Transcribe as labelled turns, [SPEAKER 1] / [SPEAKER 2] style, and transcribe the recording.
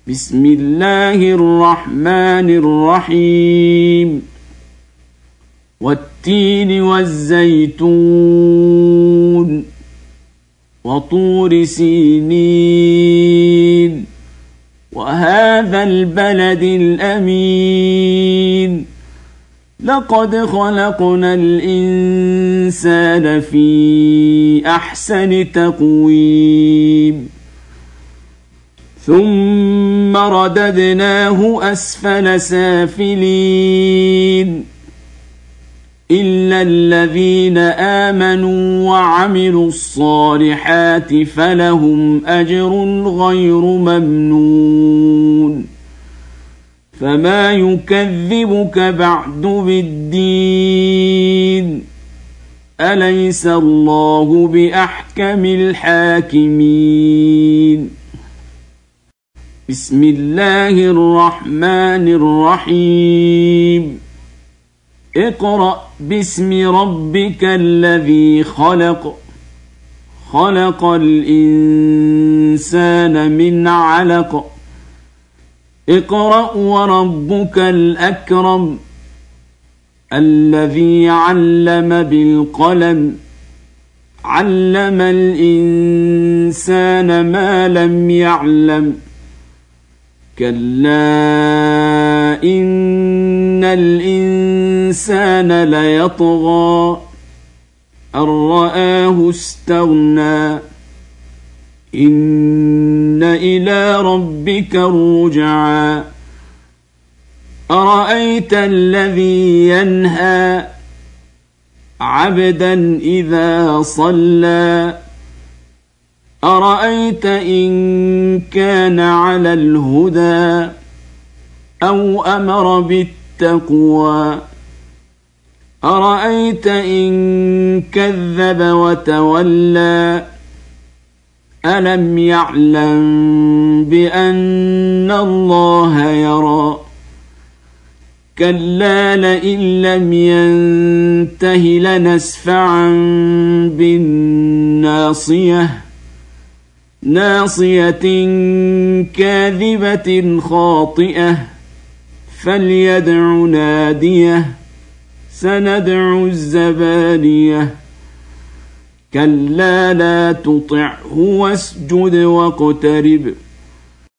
[SPEAKER 1] بسم الله الرحمن الرحيم والتين والزيتون وطور سينين وهذا البلد الأمين لقد خلقنا الإنسان في أحسن تقويم ثم رددناه أسفل سافلين إلا الذين آمنوا وعملوا الصالحات فلهم أجر غير ممنون فما يكذبك بعد بالدين أليس الله بأحكم الحاكمين بسم الله الرحمن الرحيم اقرأ باسم ربك الذي خلق خلق الإنسان من علق اقرأ وربك الأكرم الذي علم بالقلم علم الإنسان ما لم يعلم كلا إن الإنسان ليطغى أن رآه استغنى إن إلى ربك الرجعى أرأيت الذي ينهى عبدا إذا صلى أرأيت إن كان على الهدى أو أمر بالتقوى أرأيت إن كذب وتولى ألم يعلم بأن الله يرى كلا لئن لم ينته لنسفعا بالناصية ناصية كاذبة خاطئة فليدع ناديه سندع الزبانية كلا لا تطعه واسجد واقترب